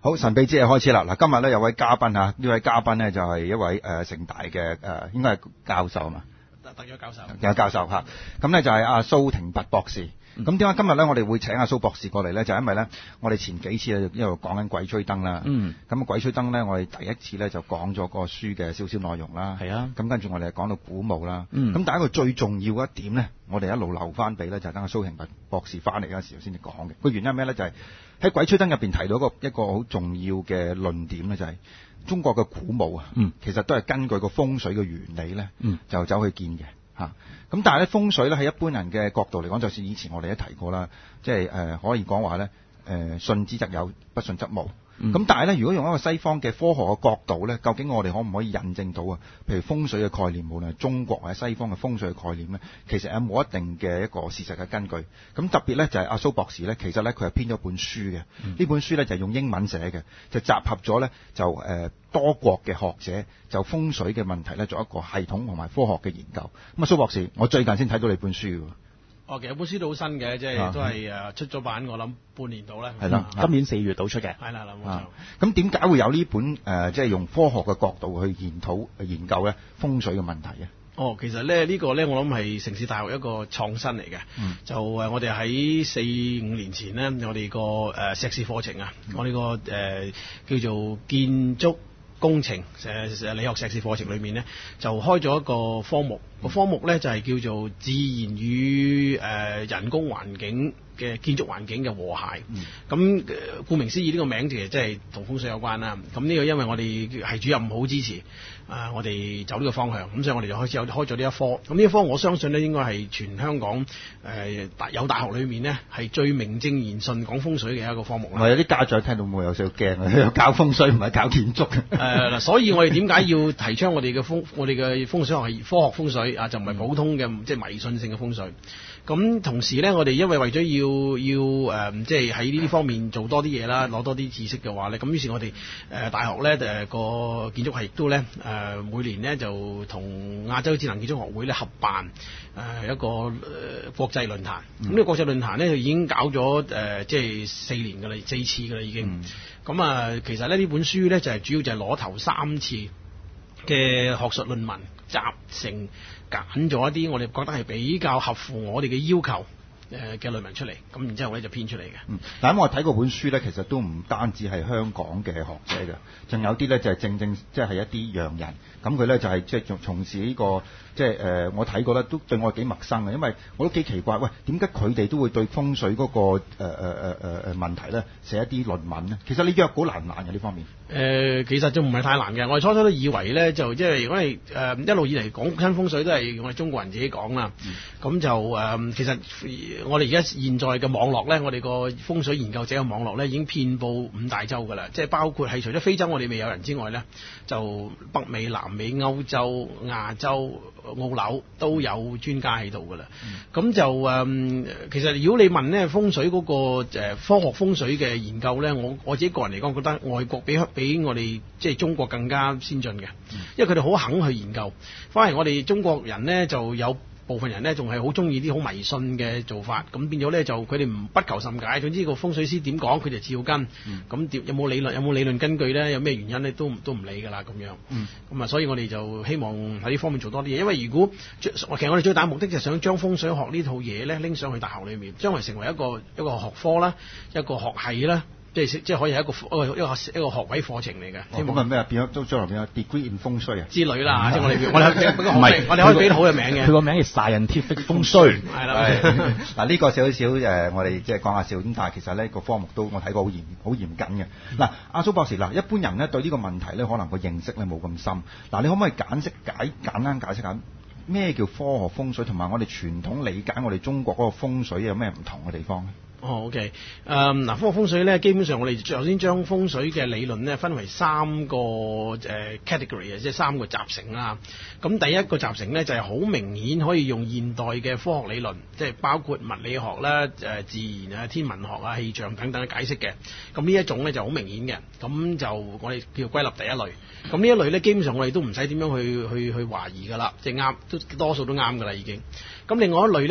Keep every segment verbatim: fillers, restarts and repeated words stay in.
好，神秘之夜開始啦！嗱，今日咧有位嘉賓啊，呢位嘉賓咧就係一位誒城大嘅誒，應該係教授嘛， 特約教授， 有教授嚇。咁咧就係阿蘇廷拔博士。咁點解今日咧我哋會請阿蘇博士過嚟咧？就係因為咧我哋前幾次咧一路講緊鬼吹燈啦。嗯。咁鬼吹燈咧，我哋第一次咧就講咗個書嘅少少內容啦。係啊。咁跟住我哋講到古墓啦。嗯。咁但係一個最重要嘅一點咧，我哋一路留翻俾咧，就係等阿蘇廷拔博士翻嚟嗰陣時候先至講嘅。個原因係咩咧？就係、是、喺鬼吹燈入邊提到一個一個好重要嘅論點咧，就係、是、中國嘅古墓啊。嗯。其實都係根據個風水嘅原理咧，嗯，就走去建嘅。嚇、啊，咁但係咧風水咧喺一般人嘅角度嚟講，就算以前我哋都提過啦，即係誒、呃、可以講話咧誒信之則有，不信則無。咁、嗯、但係咧，如果用一個西方嘅科學嘅角度咧，究竟我哋可唔可以印證到啊？譬如風水嘅概念，無論係中國或者西方嘅風水嘅概念咧，其實有冇一定嘅一個事實嘅根據？咁特別咧就係阿蘇博士咧，其實咧佢係編咗本書嘅，呢、嗯、本書咧就係用英文寫嘅，就集合咗咧就誒、呃、多國嘅學者就風水嘅問題咧做一個系統同埋科學嘅研究。咁啊，蘇博士，我最近先睇到你本書喎。 哦，其實本書都好新嘅，即係都係誒出咗版，我諗半年到啦。 係啦，今年四月到出嘅。 係啦，冇錯。 咁點解會有呢本誒，即、呃、係、就是、用科學嘅角度去研討研究咧風水嘅問題嘅？ 哦，其實咧呢個咧我諗係城市大學一個創新嚟嘅。嗯。就誒，我哋喺四五年前咧，我哋個誒碩士課程啊，嗯、我哋個誒叫做建築工程誒理學碩士課程裏面咧，就開咗一個科目。個科目咧就係叫做自然與誒人工環境嘅建築環境嘅和諧。咁、嗯、顧名思義，呢個名其實即係同風水有關啦。咁呢個因為我哋係主任好支持，啊我哋走呢個方向，咁所以我哋就開始有開咗呢一科。咁呢一科我相信咧應該係全香港誒大有大學裏面咧係最名正言順講風水嘅一個科目啦。 我有啲家長聽到會有少少驚啊，教風水唔係教建築。誒嗱、 呃，所以我哋點解要提倡我哋嘅風我哋嘅風水學係科學風水？啊，就唔係普通嘅即係迷信性嘅風水。咁同時咧，我哋因為為咗要要誒、呃，即係喺呢啲方面做多啲嘢啦，攞多啲知識嘅話咧，咁於是我哋誒、呃、大學咧誒個建築系亦都咧誒每年咧就同亞洲智能建築學會咧合辦誒、呃、一個誒、呃、國際論壇。咁、嗯、呢個國際論壇咧就已經搞咗誒、呃、即係四年㗎啦，四次㗎啦已經。咁、嗯、啊、呃，其實咧呢本書咧就係、是、主要就係攞頭三次嘅學術論文集成，揀咗一啲我哋覺得係比較合乎我哋嘅要求誒嘅論文出嚟，咁然之後咧就編出嚟嘅。嗯，但係我睇過本書咧，其實都唔單止係香港嘅學者嘅，仲有啲咧就係正正即係一啲洋人，咁佢咧就係即係從從事呢個即係誒，我睇過咧都對我幾陌生嘅，因為我都幾奇怪，喂點解佢哋都會對風水嗰個誒誒誒誒誒問題咧寫一啲論文咧？其實你約稿難唔難嘅呢方面？誒、呃，其實就唔係太難嘅。我哋初初都以為咧，就即係如果係誒一路以嚟講親風水都係我哋中國人自己講啦。咁、嗯、就誒、呃，其實我哋而家現在嘅網絡咧，我哋個風水研究者嘅網絡咧，已經遍佈五大洲㗎啦。即係包括係除咗非洲我哋未有人之外咧，就北美、南美、歐洲、亞洲、澳紐都有專家喺度㗎啦。咁、嗯、就誒、呃，其實如果你問咧風水嗰、那個、呃、科學風水嘅研究咧，我我自己個人嚟講覺得外國比比比我哋即係中國更加先進嘅，因為佢哋好肯去研究。反而我哋中國人呢，就有部分人呢，仲係好中意啲好迷信嘅做法，咁變咗呢，就佢哋唔不求甚解。總之個風水師點講，佢就照跟。咁、嗯、有冇理論有冇理論根據呢？有咩原因呢？都都唔理㗎啦咁樣。咁、嗯、啊，所以我哋就希望喺呢方面做多啲嘢。因為如果其實我哋最大目的就係想將風水學呢套嘢呢拎上去大學裏面，將來成為一個一個學科啦，一個學系啦。即係即係可以係一個一個一個一個學位課程嚟嘅。 咁係咩啊？變咗都將來變咗 degree in 風水啊之類啦。即係我哋我哋俾個學名，我哋可以俾到好嘅名嘅。 佢個名係 scientific 風水。 係啦。 嗱呢個少少誒，我哋即係講下笑咁，但係其實呢個科目都我睇過好嚴好嚴謹嘅。嗱、嗯，阿蘇博士嗱，一般人呢對呢個問題呢，可能個認識呢冇咁深。嗱，你可唔可以解釋解簡單解釋下咩叫科學風水，同埋我哋傳統理解我哋中國嗰個風水有咩唔同嘅地方呢？ 哦 ，OK，誒嗱，科學風水咧，基本上我哋首先將風水嘅理論咧分為三個誒 category 啊，即係三個集成啦。咁第一個集成咧就係好明顯可以用現代嘅科學理論，即係包括物理學啦、誒自然啊、天文學啊、氣象等等嘅解釋嘅。咁呢一種咧就好明顯嘅，咁就我哋叫歸納第一類。咁呢一類咧，基本上我哋都唔使點樣去去去懷疑㗎啦，即係啱，都多數都啱㗎啦已經。咁另外一類咧就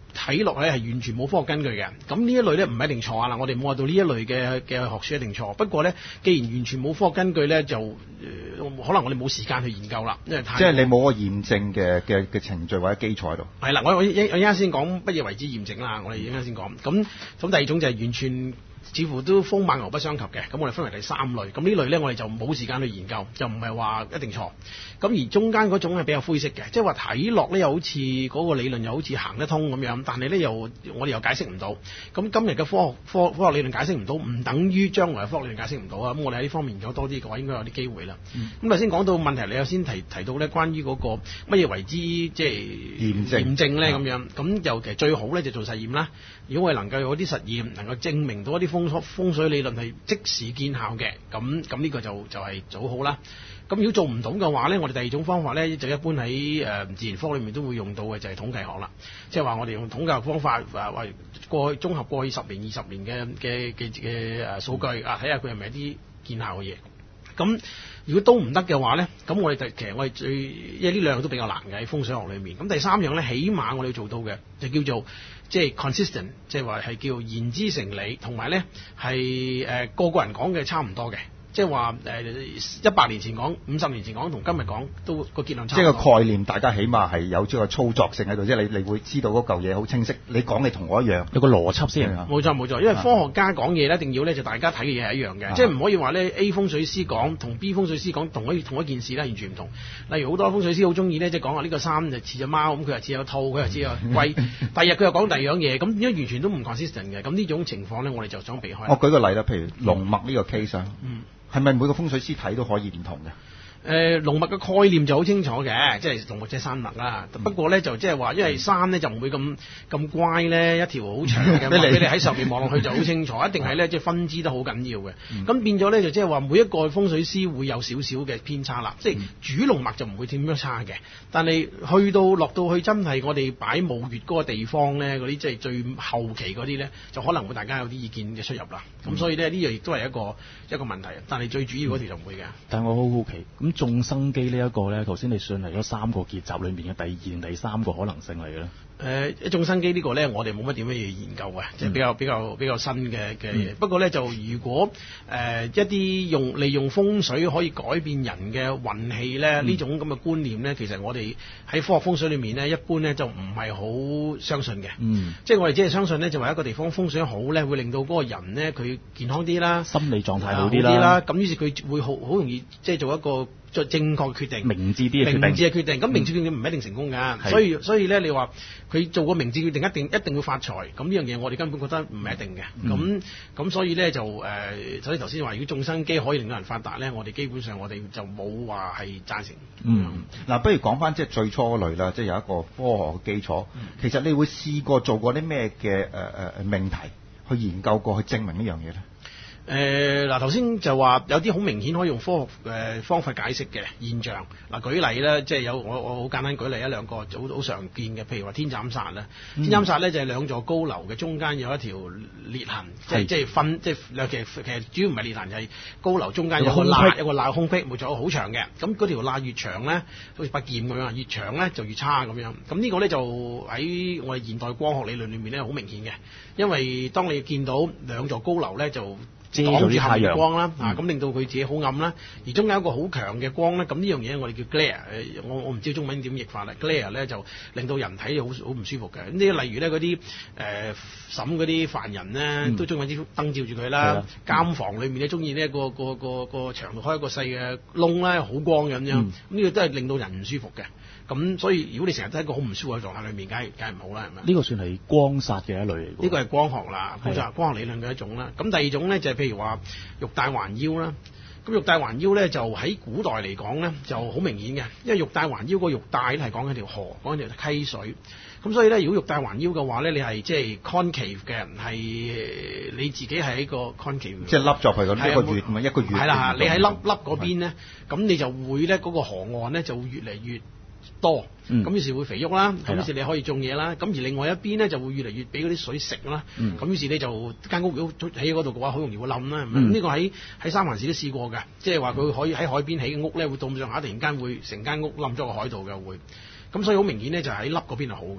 睇落咧係完全冇科學根據嘅。咁呢一類咧唔係一定錯啊！嗱，我哋冇話到呢一類嘅嘅學説一定錯。不過咧，既然完全冇科學根據咧，就、呃、可能我哋冇時間去研究啦，因為太即係你冇個驗證嘅嘅嘅程序或者基礎喺度。 係啦，我我一我一陣先講乜嘢為之驗證啦。我哋一陣先講。咁咁第二種就係完全。似乎都風馬牛不相及嘅，咁我哋分為第三類。咁呢類呢，我哋就冇時間去研究，就唔係話一定錯。咁而中間嗰種係比較灰色嘅，即係話睇落呢又好似嗰個理論又好似行得通咁樣，但係呢又我哋又解釋唔到。咁今日嘅科學科科學理論解釋唔到，唔等於將來嘅科學理論解釋唔到啊！咁我哋喺呢方面研究多啲嘅話，應該有啲機會啦。咁頭先講到問題，你有先提提到呢關於嗰個乜嘢為之即係驗證驗證咧咁樣。咁尤其最好呢就做實驗啦。如果我哋能夠有啲實驗能夠證明到一啲風風水理論係即時見效嘅，咁咁呢個就就係做好啦。咁如果做唔到嘅話呢，我哋第二種方法呢，就一般喺誒、呃、自然科裏面都會用到嘅，就係、是、統計學啦。即係話我哋用統計學方法話為過去綜合過去十年、二十年嘅嘅嘅嘅誒數據啊，睇下佢係咪一啲見效嘅嘢。咁如果都唔得嘅話呢，咁我哋其實我哋最因為呢兩樣都比較難嘅喺風水學裏面。咁第三樣呢，起碼我哋要做到嘅就叫做即係 consistent，即係話係叫言之成理，同埋呢係誒、呃、個個人講嘅差唔多嘅。即係話誒一百年前講、五十年前講同今日講都個結論差唔多。 即係個概念，大家起碼係有咗個操作性喺度，即係你你會知道嗰嚿嘢好清晰。你講嘅同我一樣， 有個邏輯先。 冇錯冇錯，因為科學家講嘢咧，一定要咧就大家睇嘅嘢係一樣嘅，即係唔可以話咧 A 風水師講同 B 風水師講同一同一件事咧，完全唔同。例如好多風水師好中意咧，即係講話呢個衫就似隻貓，咁佢又似有兔，佢又似有龜。第二日佢又講第二樣嘢，咁點解完全都唔 consistent 嘅？咁呢種情況咧，我哋就想避開。 我舉個例啦，譬如龍脈呢個 case 啊。 嗯。係咪每個風水師睇都可以唔同嘅？ 誒龍脈嘅概念就好清楚嘅，即係龍脈即係山脈啦。嗯、不過咧就即係話，因為山咧就唔會咁咁乖咧，一條好長嘅脈俾你喺上面望落去就好清楚，一定係咧即係分支得好緊要嘅。咁、嗯、變咗咧就即係話每一個風水師會有少少嘅偏差啦。即係、嗯、主龍脈就唔會點樣差嘅，但係去到落到去真係我哋擺墓穴嗰個地方咧，嗰啲即係最後期嗰啲咧，就可能會大家有啲意見嘅出入啦。咁、嗯、所以咧呢樣亦都係一個一個問題，但係最主要嗰條就唔會嘅、嗯。 但係我好好奇咁。眾生機呢一個咧，頭先你算嚟咗三個結集裏面嘅第二、第三個可能性嚟嘅咧。誒、呃，眾生機呢個咧，我哋冇乜點樣嘢研究嘅，即、嗯、係比較比較比較新嘅嘅嘢。不過咧，就如果誒、呃、一啲用利用風水可以改變人嘅運氣咧，呢、嗯、種咁嘅觀念咧，其實我哋喺科學風水裏面咧，一般咧就唔係好相信嘅。嗯，即係我哋只係相信咧，就話一個地方風水好咧，會令到嗰個人咧佢健康啲啦，心理狀態好啲啦。咁於是佢會好好容易即係做一個做正確決定，明智啲嘅決定，明智嘅決定。咁明智決定唔一定成功㗎、嗯，所以所以咧，你話佢做個明智決定一定一定會發財，咁呢樣嘢我哋根本覺得唔係一定嘅。咁、嗯、咁所以咧就誒，所以頭先話如果眾生機可以令到人發達咧，我哋基本上我哋就冇話係贊成。 嗯，嗱、嗯，不如講翻即係最初嗰類啦，即係有一個科學嘅基礎、嗯。其實你會試過做過啲咩嘅誒誒命題去研究過去證明呢樣嘢咧？ 誒嗱，頭先就話有啲好明顯可以用科學誒、呃、方法解釋嘅現象。嗱、呃，舉例咧，即係有我我好簡單舉例一兩個好好常見嘅，譬如話天斬煞啦。天斬煞咧就係、是、兩座高樓嘅中間有一條裂痕，即係即係分即係兩其實其實主要唔係裂痕，就係、是、高樓中間有個罅，有個罅空隙，冇錯，好長嘅。咁嗰條罅越長咧，好似把劍咁樣，越長咧就越差咁樣。咁呢個咧就喺我哋現代光學理論裏面咧好明顯嘅，因為當你見到兩座高樓咧就擋住下面光啦，啊咁令到佢自己好暗啦。而中間有一個好強嘅光咧，咁呢樣嘢我哋叫 glare， 我我唔知中文點譯法啦。glare 咧就令到人睇好好唔舒服嘅。咁呢例如咧嗰啲誒審嗰啲犯人咧、嗯，都中意啲燈照住佢啦。監房裏面咧中意呢個個個個牆度開一個細嘅窿咧，好光咁樣。咁、嗯、呢、這個都係令到人唔舒服嘅。咁所以如果你成日都喺一個好唔舒服嘅狀態裏面，梗係梗係唔好啦，係咪？呢、這個算係光煞嘅一類嚟嘅。呢個係光學啦，就係光學理論嘅一種啦。咁第二種咧就係、是、譬如話玉帶環腰啦。咁玉帶環腰咧就喺古代嚟講咧就好明顯嘅，因為玉帶環腰個玉帶咧係講緊條河，講緊條溪水。咁所以咧，如果玉帶環腰嘅話咧，你係即係 concave 嘅人，係你自己係一個 concave，即係凹咗佢咁一個月咪一個月。係啦，你喺凹凹嗰邊咧，咁你就會咧嗰個河岸咧就會越嚟越多，咁、嗯、於是會肥沃啦，咁於是你可以種嘢啦，咁而另外一邊咧就會越嚟越俾嗰啲水食啦，咁、嗯、於是你就間屋如果起喺嗰度嘅話，好容易會冧啦。咁、嗯、呢個喺喺三藩市都試過嘅，即係話佢可以喺海邊起嘅屋咧，會到咁上下突然間會成間屋冧咗個海度嘅會，咁所以好明顯咧就喺凹嗰邊係好嘅。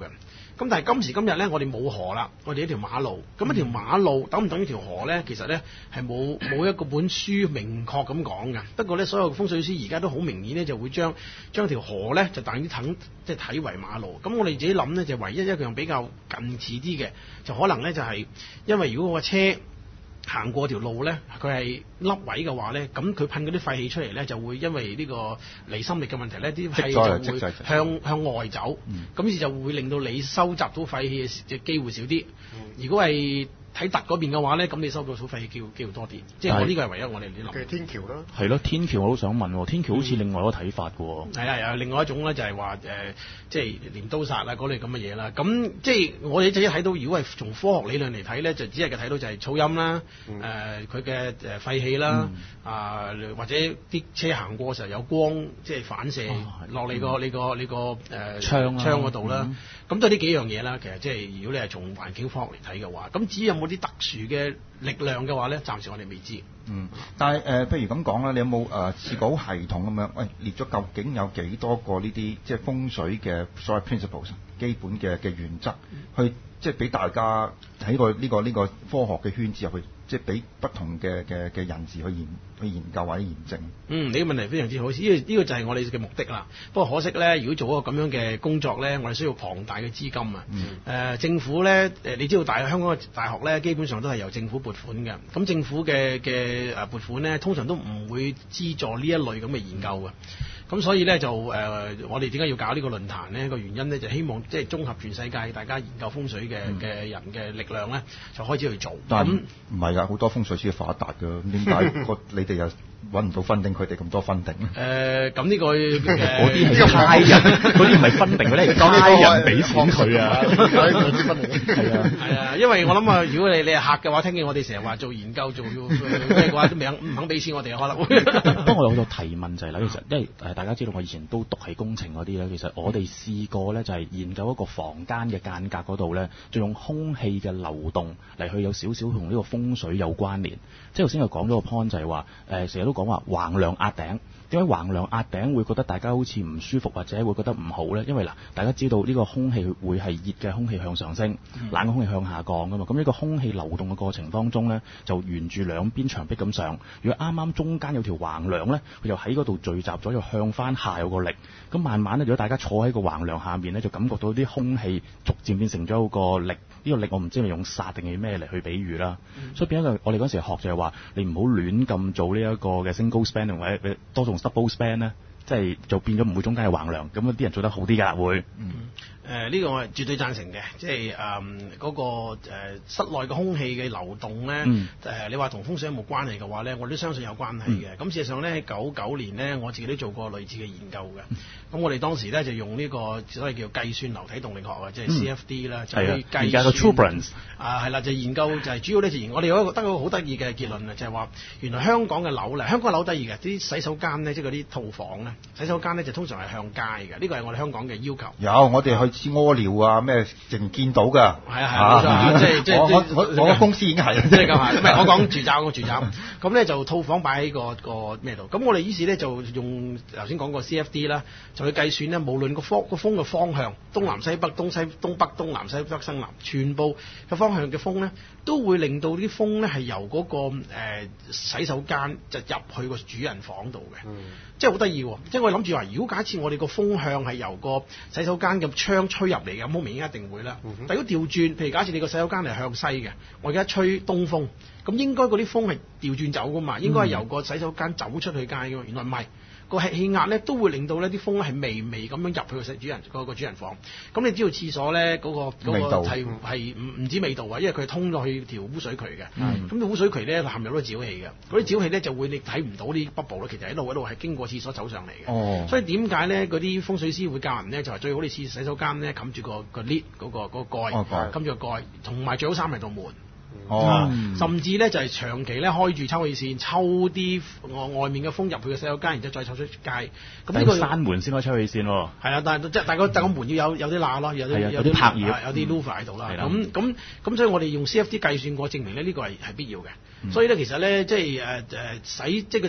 咁但係今時今日咧，我哋冇河啦，我哋一條馬路。咁一條馬路等唔等於條河咧？其實咧係冇冇一個本書明確咁講㗎。不過咧，所有風水師而家都好明顯咧，就會將將條河咧就等於等即係睇為馬路。咁我哋自己諗咧，就唯一一樣比較近似啲嘅，就可能咧就係因為如果個車行過條路咧，佢係凹位嘅話咧，咁佢噴嗰啲廢氣出嚟咧，就會因為呢個離心力嘅問題咧，啲廢氣就會向向外走，咁於是就會令到你收集到廢氣嘅機會少啲。如果係喺凸嗰邊嘅話咧，咁你收到數廢氣機會機會多啲。即係我呢個係唯一我哋啲諗。 嘅天橋啦， 係咯，天橋我都想問，天橋好似另外一個睇法嘅喎。 係啊，有另外一種咧，就係話誒，即係鐮刀煞啊嗰類咁嘅嘢啦。咁即係我哋就一睇到，如果係從科學理論嚟睇咧，就只係嘅睇到就係噪音啦，誒佢嘅誒廢氣啦，啊、嗯呃、或者啲車行過嘅時候有光即係反射落嚟個你個你個誒窗窗嗰度啦。咁都係呢幾樣嘢啦。其實即係如果你係從環境科學嚟睇嘅話，咁至於有冇啲特殊嘅力量嘅話咧，暫時我哋未知。 嗯，但係誒、呃，譬如咁講啦，你有冇誒、呃、試過好系統咁樣？喂，列咗究竟有幾多個呢啲即係風水嘅所謂 principles 基本嘅嘅原則，去即係俾大家喺個呢個呢個科學嘅圈子入去，即係俾不同嘅嘅嘅人士去研去研究或者驗證。 嗯，你個問題非常之好，呢、這個呢、這個就係我哋嘅目的啦。不過可惜咧，如果做一個咁樣嘅工作咧，我哋需要龐大嘅資金啊。嗯呃、政府咧誒，你知道大香港嘅大學咧，基本上都係由政府撥款嘅。咁政府嘅嘅誒撥款咧，通常都唔會資助呢一類咁嘅研究嘅。咁所以咧就誒、呃，我哋點解要搞呢個論壇呢？個原因咧就希望即係綜合全世界大家研究風水嘅嘅、嗯、人嘅力量咧，就開始去做。 但係唔係㗎，好多風水師發達㗎，點解個你哋又揾唔到分定佢哋咁多分定？ 誒，咁呢個嗰啲係差人，嗰啲唔係分定，嗰啲係差人俾錢佢啊！係啊， 係啊，因為我諗啊，如果你你係客嘅話，聽見我哋成日話做研究做咩嘅話，都未唔肯俾錢我哋可能會。 不過我有個提問就係、是、啦，其實因為誒大家知道我以前都讀係工程嗰啲咧，其實我哋試過咧就係研究一個房間嘅間隔嗰度咧，就用空氣嘅流動嚟去有少少同呢個風水有關聯。即係頭先又講咗個 point 就係話誒成日都講話橫梁壓頂。點解橫梁壓頂會覺得大家好似唔舒服或者會覺得唔好呢？因為嗱，大家知道呢個空氣會係熱嘅空氣向上升，冷嘅空氣向下降噶嘛。咁呢個空氣流動嘅過程當中呢，就沿住兩邊牆壁咁上。如果啱啱中間有條橫梁呢，佢就喺嗰度聚集咗，就向翻下有個力。咁慢慢呢，如果大家坐喺個橫梁下面呢，就感覺到啲空氣逐漸變成咗一個力。呢、這個力我唔知係用煞定係咩嚟去比喻啦。嗯、所以變咗我哋嗰時學就係話，你唔好亂咁做呢一個嘅 single span 或者多種 double span 咧，即係就變咗唔會中間係橫梁，咁啲人做得好啲㗎會。嗯誒呢、呃這個我係絕對贊成嘅，即係誒嗰個、呃、室內嘅空氣嘅流動咧，誒、嗯呃、你話同風水有冇關係嘅話咧，我都相信有關係嘅。咁、嗯、事實上咧，九九年咧，我自己都做過類似嘅研究嘅。咁、嗯、我哋當時咧就用呢、這個所謂叫計算流體動力學啊，即係 C F D 啦、嗯，就去計算。 個 Turbulence 啊，係啦，就研究就係、是、主要咧就研，我哋有一個得到好得意嘅結論啊，就係、是、話原來香港嘅樓咧，香港嘅樓得意嘅，啲洗手間咧，即係嗰啲套房咧，洗手間咧就通常係向街嘅，呢個係我哋香港嘅要求。 有，我哋去屙尿啊，咩淨見到㗎。 係啊係啊，即係即係我我我我公司已經係， 即係咁係。唔係我講住宅，我住宅。咁咧就套房擺喺個個咩度？咁我哋於是咧就用頭先講過 C F D 啦，就去計算咧，無論個風個風嘅方向，東南西北、東西東北、東南西北、西南，全部嘅方向嘅風咧，都會令到啲風咧係由嗰、嗰個、呃、洗手間就入去個主人房度嘅。嗯，即係好得意喎！即係我諗住話，如果假設我哋個風向係由個洗手間嘅窗吹入嚟嘅，咁好明顯一定會啦。嗯、但如果調轉，譬如假設你個洗手間係向西嘅，我而家吹東風，咁應該嗰啲風係調轉走噶嘛？應該係由個洗手間走出去街噶嘛？原來唔係。個氣壓咧都會令到呢啲風咧係微微咁樣入去個主人個個主人房。咁你知道廁所咧嗰、嗰個嗰、嗰個係係唔唔止味道啊，因為佢係通咗去條污水渠嘅。咁、嗯、污水渠咧含有好多沼氣嘅，嗰啲沼氣咧就會你睇唔到啲 bubble 咯。其實喺度喺度係經過廁所走上嚟嘅。哦。所以點解咧嗰啲風水師會教人咧就係、是、最好你廁洗手間咧冚住個個 lid 嗰個嗰個蓋，冚住個蓋，同埋最好閂埋道門。哦，嗯、甚至咧就係、是、長期咧開住抽氣扇，抽啲外面嘅風入去嘅洗手間，然之後再抽出街。咁呢個閂門先可以抽氣扇喎。 係啦，但係即係但係個但係個門要有有啲罅咯，有啲有啲拍葉，有啲 louver 喺度啦。咁咁咁，所以我哋用 C F D 計算過，證明咧呢個係係必要嘅。嗯、所以咧其實咧即係誒誒洗即係個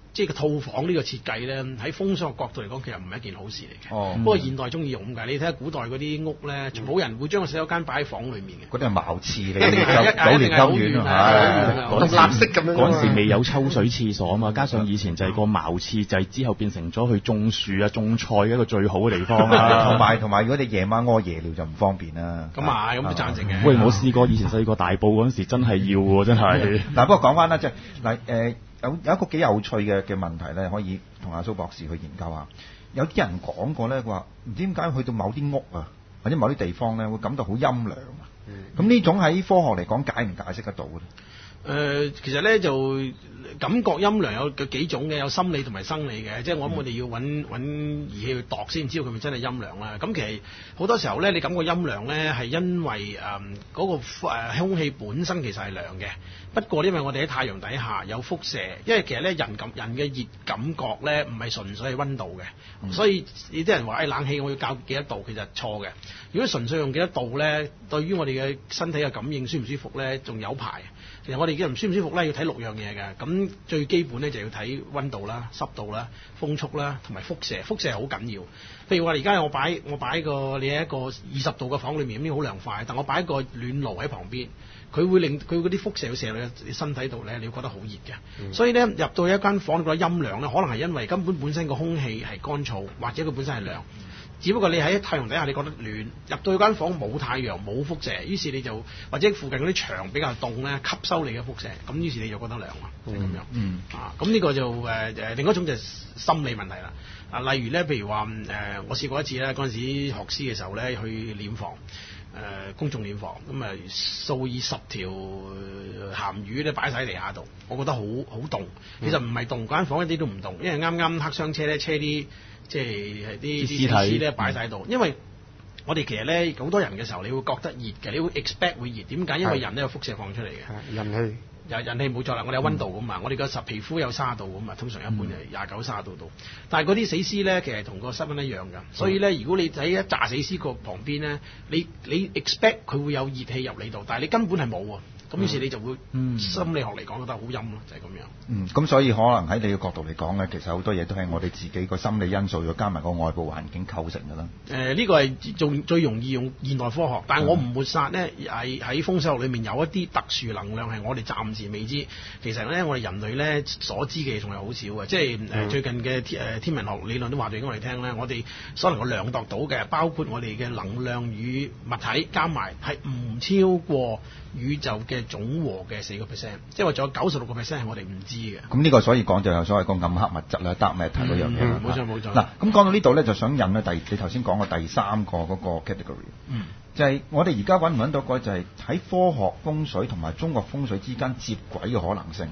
即係個套房呢個設計咧，喺風水嘅角度嚟講，其實唔係一件好事嚟嘅。 哦， 不過現代中意用㗎，你睇下古代嗰啲屋咧，冇人會將個洗手間擺喺房裡面嘅。 嗰啲係茅廁嚟嘅，一定係一定係好遠啊！ 獨立式咁樣。嗰陣時未有抽水廁所啊嘛，加上以前就係個茅廁，就係之後變成咗去種樹啊、種菜嘅一個最好嘅地方啊。 同埋同埋，如果你夜晚屙夜尿就唔方便啦。 咁啊，咁都贊成嘅。 喂，我試過以前細個大埔嗰陣時，真係要喎，真係。 嗱，不過講翻啦，即係嗱誒。有有一個幾有趣嘅嘅問題咧，可以同阿蘇博士去研究下。有啲人講過咧，話唔知點解去到某啲屋啊，或者某啲地方咧，會感到好陰涼啊。咁呢、嗯、種喺科學嚟講解唔解釋得到咧？ 誒、呃，其實咧就感覺陰涼有幾種嘅，有心理同埋生理嘅，即係我諗我哋要揾揾儀器去度先知道佢咪真係陰涼啦。咁其實好多時候咧，你感覺陰涼咧係因為誒嗰、呃那個誒、呃、空氣本身其實係涼嘅，不過因為我哋喺太陽底下有輻射，因為其實咧人感人嘅熱感覺咧唔係純粹係溫度嘅，嗯、所以有啲人話誒、哎、冷氣我要校幾多度，其實錯嘅。如果純粹用幾多度咧，對於我哋嘅身體嘅感應舒唔舒服咧，仲有排。其實我哋嘅唔舒唔舒服咧，要睇六樣嘢嘅。咁最基本咧就要睇溫度啦、濕度啦、風速啦，同埋輻射。輻射係好緊要。譬如話而家我擺我擺個你喺一個二十度嘅房裏面，咁樣好涼快。但我擺一個暖爐喺旁邊，佢會令佢嗰啲輻射要射落你身體度咧，你會覺得好熱嘅。嗯、所以咧入到一間房，你覺得陰涼咧，可能係因為根本本身個空氣係乾燥，或者佢本身係涼。只不過你喺太陽底下，你覺得暖，入到間房冇太陽冇輻射，於是你就或者附近嗰啲牆比較凍咧，吸收你嘅輻射，咁於是你就覺得涼啦，就係咁樣。嗯啊，咁呢個就誒誒、呃、另一種就係心理問題啦。啊，例如咧，譬如話誒、呃，我試過一次咧，嗰陣時學師嘅時候咧，去殮房，誒、呃、公眾殮房，咁啊數以十條鹹魚咧擺晒喺地下度，我覺得好好凍。其實唔係凍，嗰間房一啲都唔凍，因為啱啱黑箱車咧車啲。即係啲啲屍體咧擺晒喺度，因為我哋其實咧好多人嘅時候，你會覺得熱嘅，你會 expect 會熱。點解？因為人咧有輻射放出嚟嘅。 人氣有人氣冇錯啦，我哋有溫度噶嘛，嗯、我哋個實皮膚有卅度噶嘛，通常一般係廿九卅度度。嗯、但係嗰啲死屍咧，其實同個室溫一樣㗎。所以咧，如果你喺一紮死屍個旁邊咧，你你 expect 佢會有熱氣入你度，但係你根本係冇喎。咁於是你就會、嗯、心理學嚟講覺得好陰咯，就係、是、咁樣。嗯， 咁所以可能喺你嘅角度嚟講咧，其實好多嘢都係我哋自己個心理因素，再加埋個外部環境構成㗎啦。 誒、呃，呢、這個係最最容易用現代科學，但係我唔抹殺咧，係喺風水學裏面有一啲特殊能量係我哋暫時未知。其實咧，我哋人類咧所知嘅嘢仲係好少嘅，即係誒、呃嗯、最近嘅誒天文學理論都話俾我哋聽咧，我哋所能夠量度到嘅，包括我哋嘅能量與物體加埋係唔超過宇宙嘅總和嘅四個 percent， 即係話仲有九十六個 percent 係我哋唔知嘅。咁呢個所以講就有所謂個暗黑物質啦，dark matter嗰樣嘢。 冇錯冇錯。 嗱，咁講到呢度咧，就想引咧第你頭先講嘅第三個嗰個 category，嗯，就係我哋而家揾唔揾到個就係喺科學風水同埋中國風水之間接軌嘅可能性。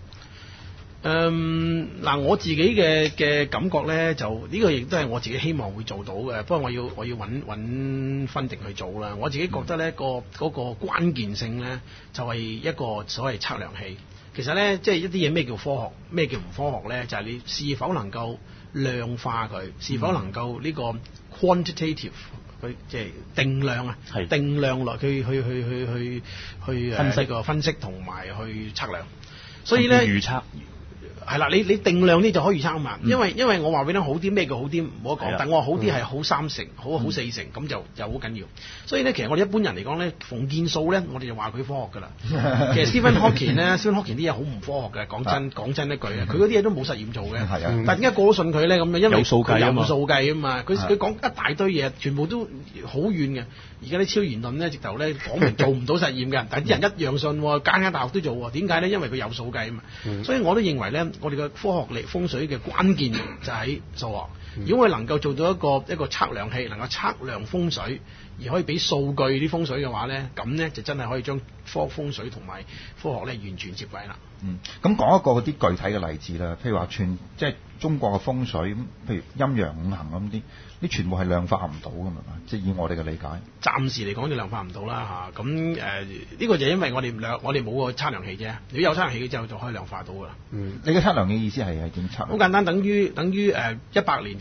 嗯，嗱，我自己嘅嘅感覺咧，就呢、這個亦都係我自己希望會做到嘅。不過我要我要揾揾分定去做啦。我自己覺得咧，個嗰個關鍵性咧，就係一個所謂測量器。其實咧，即係一啲嘢咩叫科學，咩叫唔科學咧？就係、是、你是否能夠量化佢，是否能夠呢個 quantitative 佢即係定量啊， 係定量來去去去去去去分析個分析同埋去測量。所以咧預測。 係啦，你你定量啲就可以預測啊嘛，因為因為我話俾你好啲，咩叫好啲唔好講，但我話好啲係好三成，好好四成，咁就就好緊要。所以咧，其實我哋一般人嚟講咧，逢見數咧，我哋就話佢科學㗎啦。其實 Stephen Hawking 咧，Stephen Hawking 啲嘢好唔科學嘅，講真講真一句啊，佢嗰啲嘢都冇實驗做嘅。係啊，但點解個個都信佢咧？咁啊，因為有數計啊嘛， 有數計啊嘛。佢佢講一大堆嘢，全部都好遠嘅。而家啲超弦論咧，直頭咧講明做唔到實驗嘅，但係啲人一樣信，間間大學都做喎。點解咧？因為佢有數計啊嘛。嗯、所以我都認為咧，我哋嘅科學嚟風水嘅關鍵就喺數學。如果佢能夠做到一個一個測量器，能夠測量風水，而可以俾數據啲風水嘅話咧，咁咧就真係可以將科風水同埋科學咧完全接軌啦。 嗯，咁講一個嗰啲具體嘅例子啦，譬如話全即係中國嘅風水，咁譬如陰陽五行咁啲，啲全部係量化唔到㗎嘛，即係以我哋嘅理解。 暫時嚟講就量化唔到啦嚇，咁誒呢個就因為我哋量我哋冇個測量器啫，如果有測量器之後就可以量化到㗎啦。 嗯，你嘅測量嘅意思係係點測？ 好簡單，等於等於誒一百年前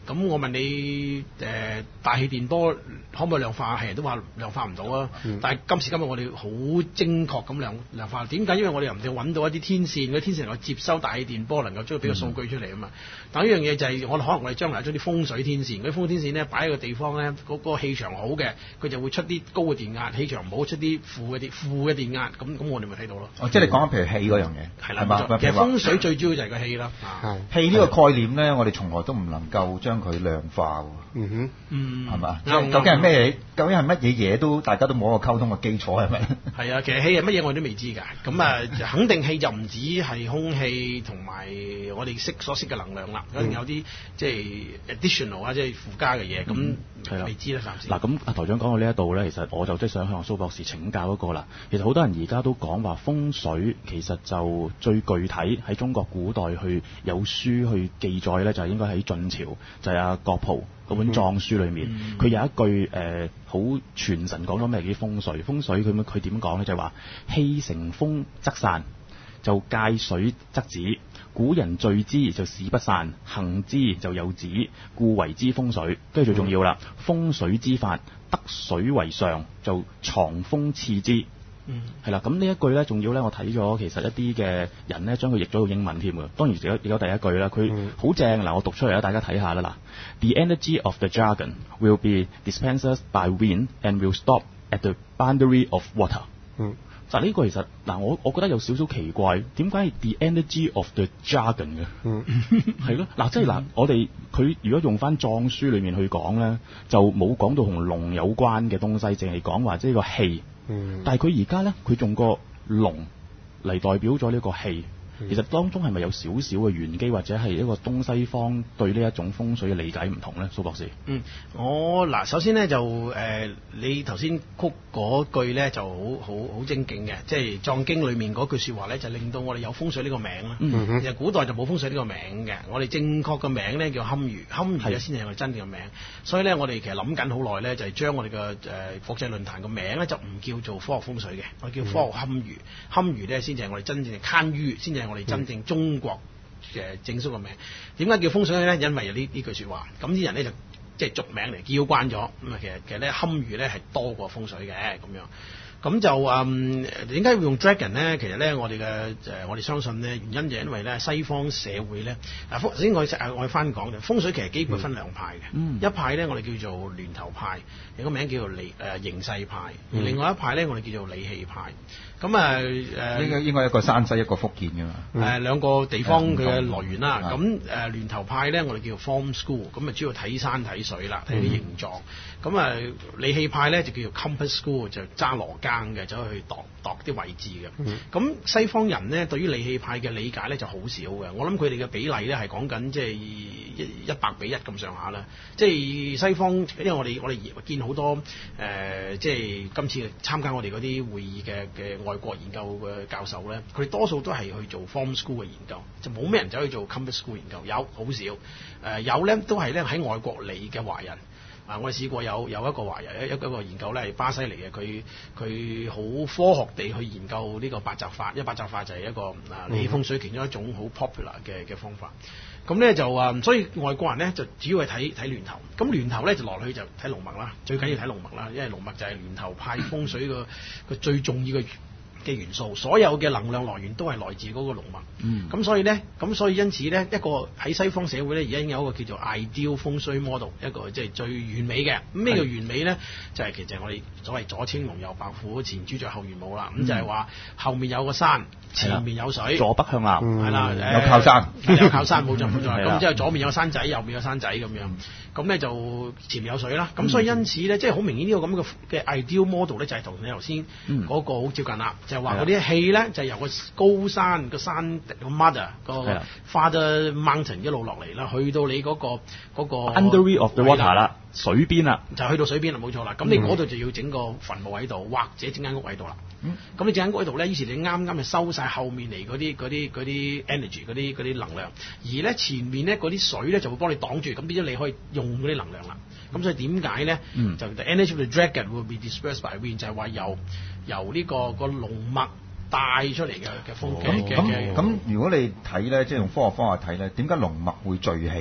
咁我問你誒、呃、大氣電波可唔可以量化？係人都話量化唔到啊。嗯、但係今時今日我哋好精確咁量量化。點解？因為我哋又唔定揾到一啲天線，嗰天線能夠接收大氣電波，能夠將佢俾個數據出嚟啊嘛。嗯、但係呢樣嘢就係我哋可能我哋將來將啲風水天線，嗰啲風水天線咧擺喺個地方咧，嗰、嗰個氣場好嘅，佢就會出啲高嘅電壓；氣場唔好出啲負嘅電負嘅電壓。咁咁我哋咪睇到咯。 哦，即係你講緊譬如氣嗰樣嘢，係啦、嗯， 其實風水最主要就係個氣啦。 氣呢個概念咧，我哋從來都唔能夠將佢量化喎。 嗯哼， 嗯， 係嘛？究竟係咩嘢？究竟係乜嘢嘢都大家都冇一個溝通嘅基礎係咪？係啊，其實氣係乜嘢我哋都未知㗎。咁啊，肯定氣就唔止係空氣同埋我哋識所識嘅能量啦，一定有啲即係 additional 啊，即係附加嘅嘢。咁係未知啦，暫時。 嗱，咁阿台長講到呢一度咧，其實我就即係想向蘇博士請教一個啦。其實好多人而家都講話風水，其實就最具體喺中國古代去有書去記載咧，就係應該喺晉朝，就係阿郭璞嗰本藏書裏面，佢、嗯、有一句誒好、呃、傳神講咗咩叫風水？風水佢佢點講咧？就係話氣成風則散，就界水則止。古人聚之就使不散，行之就有止，故為之風水。跟住最重要啦，嗯、風水之法，得水為上，就藏風次之。嗯，係啦，咁呢一句咧，仲要咧，我睇咗其實一啲嘅人咧，將佢譯咗到英文添㗎。當然有有第一句啦，佢好正嗱，我讀出嚟啦，大家睇下啦嗱。The energy of the dragon will be dispensed by wind and will stop at the boundary of water。嗯，但係呢個其實嗱，我我覺得有少少奇怪，點解係 the energy of the dragon 嘅？嗯，係咯，嗱，即係嗱，我哋佢如果用翻藏書裡面去講咧，就冇講到同龍有關嘅東西，淨係講話即係個氣。嗯、但係佢而家咧，佢用個龍嚟代表咗呢個氣。其實當中係咪有少少嘅玄機，或者係一個東西方對呢一種風水嘅理解唔同咧？蘇博士， 嗯，我嗱首先咧就誒、呃，你頭先曲嗰句咧就好好好精警嘅，即係藏經裡面嗰句説話咧，就令到我哋有風水呢個名啦。嗯哼，其實古代就冇風水呢個名嘅，我哋正確嘅名咧叫堪輿，堪輿咧先係我哋真正嘅名。所以咧，我哋其實諗緊好耐咧，就係、是、將我哋嘅誒國際論壇個名咧就唔叫做科學風水嘅，我哋叫科學堪輿。堪輿咧先至係我哋真正嘅堪輿，先至係我哋真正中國嘅正式嘅名。點解叫風水咧？因為有呢呢句説話，咁啲人咧就即係俗名嚟叫慣咗。咁啊，其實其實咧堪輿咧係多過風水嘅咁樣。咁就誒點解會用 dragon 咧？其實咧我哋嘅誒我哋相信咧原因就係因為咧西方社會咧嗱，頭先我我翻講嘅風水其實基本分兩派嘅。嗯、一派咧我哋叫做巒頭派，有個名叫做理誒形勢派；嗯、另外一派咧我哋叫做理氣派。咁啊誒應該應該一個山西一個福建㗎嘛。誒、 嗯、兩個地方佢嘅來源啦。咁誒巒頭派咧我哋叫做 form school， 咁啊主要睇山睇水啦，睇啲形狀。咁啊理氣派咧就叫做 compass school， 就揸羅更嘅，走去度度啲位置嘅。咁、嗯、西方人咧對於理氣派嘅理解咧就好少嘅。我諗佢哋嘅比例咧係講緊即係一一百比一咁上下啦。即係西方，因為我哋我哋見好多誒、呃，即係今次參加我哋嗰啲會議嘅嘅外國研究嘅教授咧，佢哋多數都係去做 form school 嘅研究，就冇咩人走去做 compass school 研究。有好少誒、呃，有咧都係咧喺外國嚟嘅華人。啊！我哋試過有有一個華人一一個研究咧係巴西嚟嘅，佢佢好科學地去研究呢個八仡法，因為八仡法就係一個啊理風水其中一種好 popular 嘅嘅方法。咁咧就啊，所以外國人咧就主要係睇睇巒頭，咁巒頭咧就落去就睇龍脈啦，最緊要睇龍脈啦，因為龍脈就係巒頭派風水個個最重要嘅嘅元素，所有嘅能量來源都係來自嗰個龍脈。嗯，咁所以咧，咁所以因此咧，一個喺西方社會咧，而家已經有一個叫做 ideal 風水 model， 一個即係最完美嘅。咁咩叫完美咧？就係、是、其實我哋所謂左青龍右白虎，前朱雀後玄武啦。咁、嗯、就係話後面有個山，前面有水， 左北向南， 係啦、嗯， 有靠山， 有靠山，冇錯冇錯。咁即係左面有山仔，右面有山仔咁樣。咁咧就前面有水啦。咁所以因此咧，即係好明顯呢個咁嘅嘅 ideal model 咧，就係同你頭先嗰個好接近啦。就係話嗰啲氣咧，就係由個高山個山個 mother 個 father mountain 一路落嚟啦，去到你嗰、嗰個嗰、嗰個 boundary of the water 啦，水邊啦， 就去到水邊啦，冇錯啦。咁你嗰度就要整個墳墓喺度，或者整間屋喺度啦。咁、嗯、你整間屋喺度咧，於是你啱啱就收晒後面嚟嗰啲嗰啲嗰啲 energy 嗰啲嗰啲能量，而咧前面咧嗰啲水咧就會幫你擋住，咁變咗你可以用嗰啲能量啦。咁所以點解咧？嗯、就 the energy of the dragon will be dispersed by wind， 就係話由由呢、這個個龍脈帶出嚟嘅嘅風嘅嘅。 咁咁，如果你睇咧，即係用科學方法睇咧，點解龍脈會聚氣咧？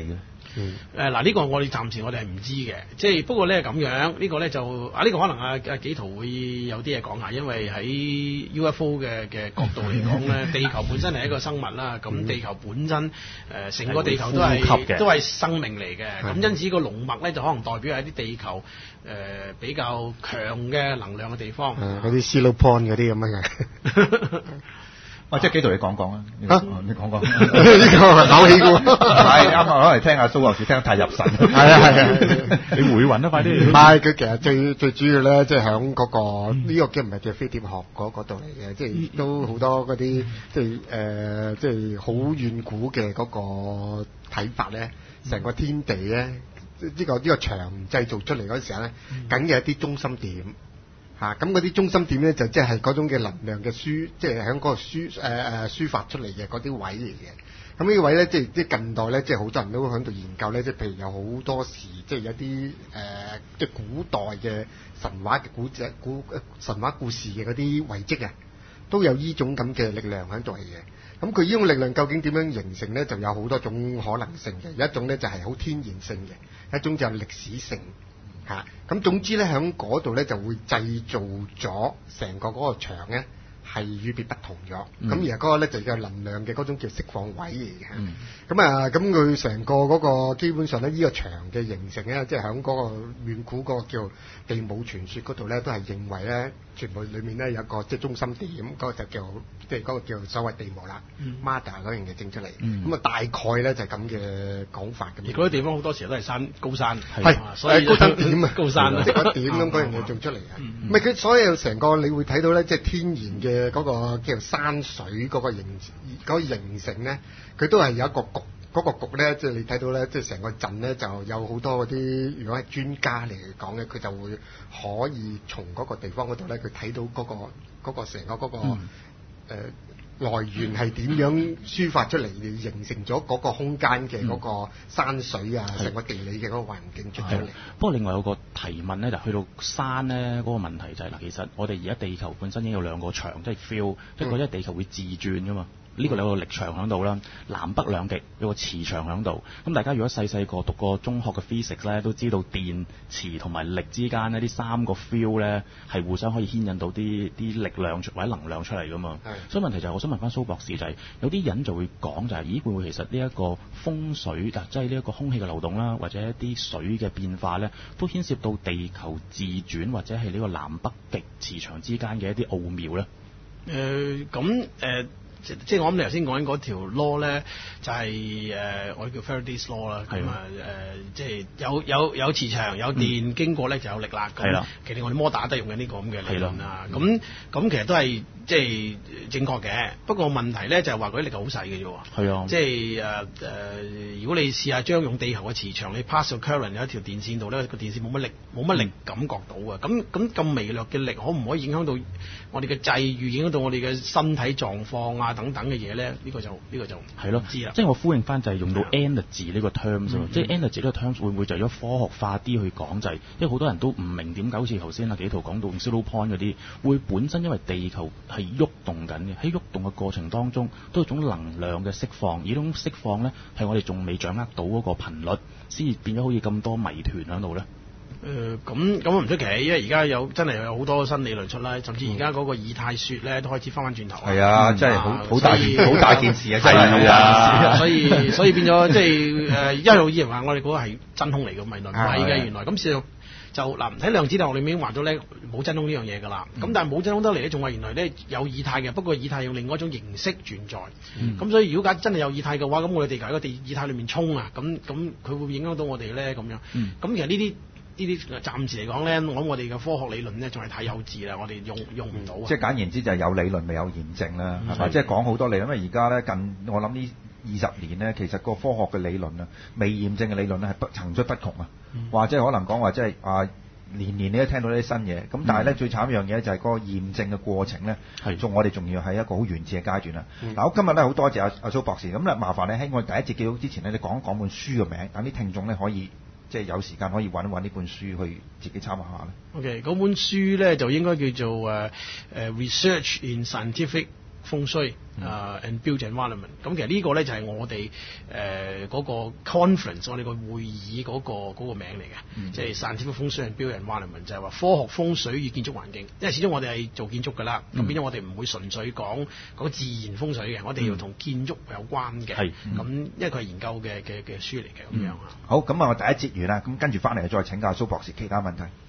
嗯。誒嗱呢個我哋暫時我哋係唔知嘅，即係不過咧咁樣，呢、呢個咧就啊呢、呢個可能啊啊紀陶會有啲嘢講下，因為喺 U F O 嘅嘅角度嚟講咧，地球本身係一個生物啦，咁地球本身誒成、呃、個地球都係都係生命嚟嘅，咁因此個龍脈咧就可能代表係啲地球誒、呃、比較強嘅能量嘅地方。 誒嗰啲 Zero Point 嗰啲咁樣嘅。 啊，即係紀陶你講講啊，你講講， 呢個考起喎， 係啱啱攞嚟聽下蘇博士聽得太入神， 係啊係啊， 你回魂啊快啲！ 唔係佢其實最最主要咧，即係響嗰個呢、嗯這個叫唔係叫飛碟學嗰嗰度嚟嘅，即係都好多嗰啲即係誒即係好遠古嘅嗰個睇法咧，成個天地咧，呢、這個呢、這個場製造出嚟嗰時候咧，梗有一啲中心點。嚇咁嗰啲中心點咧，就即係嗰種嘅能量嘅輸，即係喺嗰個輸誒誒、呃、輸發出嚟嘅嗰啲位嚟嘅。咁呢個位咧，即係即係近代咧，即係好多人都喺度研究咧，即係譬如有好多時，即係有啲誒、呃、即係古代嘅神話嘅古仔、古神話故事嘅嗰啲遺跡啊，都有呢種咁嘅力量喺度嘅。咁佢呢種力量究竟點樣形成咧？就有好多種可能性嘅。有一種咧就係好天然性嘅，一種就係歷史性。嚇，咁總之咧，喺嗰度咧就會製造咗成個嗰個場咧係與別不同咗。咁、嗯、而嗰個咧就叫能量嘅嗰種叫釋放位嚟嘅。咁、嗯、啊，咁佢成個嗰個基本上咧，呢、呢個場嘅形成咧，即係喺嗰個遠古嗰個叫地母傳說嗰度咧，都係認為咧，全部裡面咧有一個即係中心點，嗰、嗰個就叫即係嗰個叫所謂地母啦 ，Mother 嗰樣嘢整出嚟。咁、嗯、啊，大概咧就係咁嘅講法咁。 而嗰啲地方好多時候都係山高山， 係所以高登點啊， 高山啊， 即係嗰點咁嗰樣嘢做出嚟啊。唔係佢所有成個你會睇到咧，即係天然嘅嗰個叫做山水嗰個形嗰個形成咧，佢都係有一個局。嗰、那個局咧，即係你睇到咧，即係成個陣咧，就有好多嗰啲，如果係專家嚟講咧，佢就會可以從嗰個地方嗰度咧，佢睇到嗰、那個嗰、那個成個嗰、那個、嗯呃、來源係點樣抒發出嚟，形成咗嗰個空間嘅嗰個山水啊，成、嗯、個地理嘅嗰個環境出咗嚟。 不過另外有個提問咧，就去到山咧嗰、那個問題就係、是、嗱，其實我哋而家地球本身已經有兩個場，即係 feel，一個即係地球會自轉噶嘛。呢、這個有個力場喺度啦，南北兩極有個磁場喺度。咁大家如果細細個讀過中學嘅 physics 咧，都知道電磁同埋力之間呢，呢三個 feel 咧係互相可以牽引到啲啲力量或者能量出嚟噶嘛。所以問題就係、是、我想問翻蘇博士就係、是，有啲人就會講就係、是，咦會唔會其實呢一個風水啊，即係呢一個空氣嘅流動啦，或者一啲水嘅變化咧，都牽涉到地球自轉或者係呢個南北極磁場之間嘅一啲奧妙咧？ 誒咁誒。即即係我諗你頭先講緊嗰條 law 咧，就係、是、誒、呃、我哋叫 Faraday's law 啦。咁啊誒，即係有有有磁場有電、嗯、經過咧就有力啦。係啦。其實我哋摩打都係用緊呢個咁嘅理論啊。咁咁其實都係即係正確嘅。不過問題咧就係話嗰啲力好細嘅啫喎。係啊。即係誒誒，如果你試下將用地球嘅磁場，你 pass 個 current 有一條電線度咧，個電線冇乜力，冇乜力感覺到啊。咁咁咁微弱嘅力，可唔可以影響到我哋嘅際遇，影響到我哋嘅身體狀況啊？等等嘅嘢咧，呢、這個就呢、這個就係咯，知啦。即係我呼應翻就係用到 energy 呢個 terms 咯，即係 energy 呢個 terms 會唔會就係咗科學化啲去講就係、是，因為好多人都唔明點解好似頭先阿紀陶講到 zero point 嗰啲，會本身因為地球係喐動緊嘅，喺喐動嘅過程當中都係一種能量嘅釋放，而呢種釋放咧係我哋仲未掌握到嗰個頻率，先至變咗好似咁多謎團喺度咧。誒咁咁唔出奇，因為而家有真係有好多新理論出啦，甚至而家嗰個以太雪咧都開始翻翻轉頭。係啊，真係好好大好大件事啊！真係啊，所以所以變咗即係誒一路以為話我哋嗰個係真空嚟嘅，原來唔係嘅，原來咁事實就嗱喺量子力學裏面已經話咗咧冇真空呢樣嘢㗎啦。咁、嗯、但係冇真空得嚟咧，仲話原來咧有以太嘅，不過以太用另外一種形式存在。咁、嗯、所以如果假真係有以太嘅話，咁我哋地球喺個地以太裏面衝啊，咁咁佢會影響到我哋咧咁樣。咁、嗯、其實呢啲。呢啲暫時嚟講咧，我諗我哋嘅科學理論咧仲係太幼稚啦，我哋用用唔到。即係簡言之就係有理論未有驗證啦，係、嗯、嘛？即係講好多理論，因為而家咧近我諗呢二十年咧，其實個科學嘅理論啊，未驗證嘅理論咧係不層出不窮啊，或者可能講話即係啊年年你都聽到呢啲新嘢，咁但係咧、嗯、最慘一樣嘢就係嗰個驗證嘅過程咧，係仲我哋仲要係一個好原始嘅階段啦。嗱、嗯，我今日咧好多謝阿阿蘇博士，咁咧麻煩你喺我第一節記錄之前咧，你講一講本書嘅名，等啲聽眾咧可以。即係有時間可以揾一揾呢本書去自己參考下咧。OK，嗰本書咧就應該叫做誒誒、uh, uh, Research in Scientific 風水啊、uh, and built environment。咁其實呢個咧就係我哋誒嗰個 conference， 我哋個會議嗰、嗰個嗰、嗰個名嚟嘅，即係 scientific 風水 and built environment， 就係話科學風水與建築環境。因為始終我哋係做建築㗎啦，咁、嗯、變咗我哋唔會純粹講嗰個自然風水嘅，我哋要同建築有關嘅。係、嗯，咁因為佢係研究嘅嘅嘅書嚟嘅咁樣啊。 好，咁啊，我第一節完啦，咁跟住翻嚟再請教蘇博士其他問題。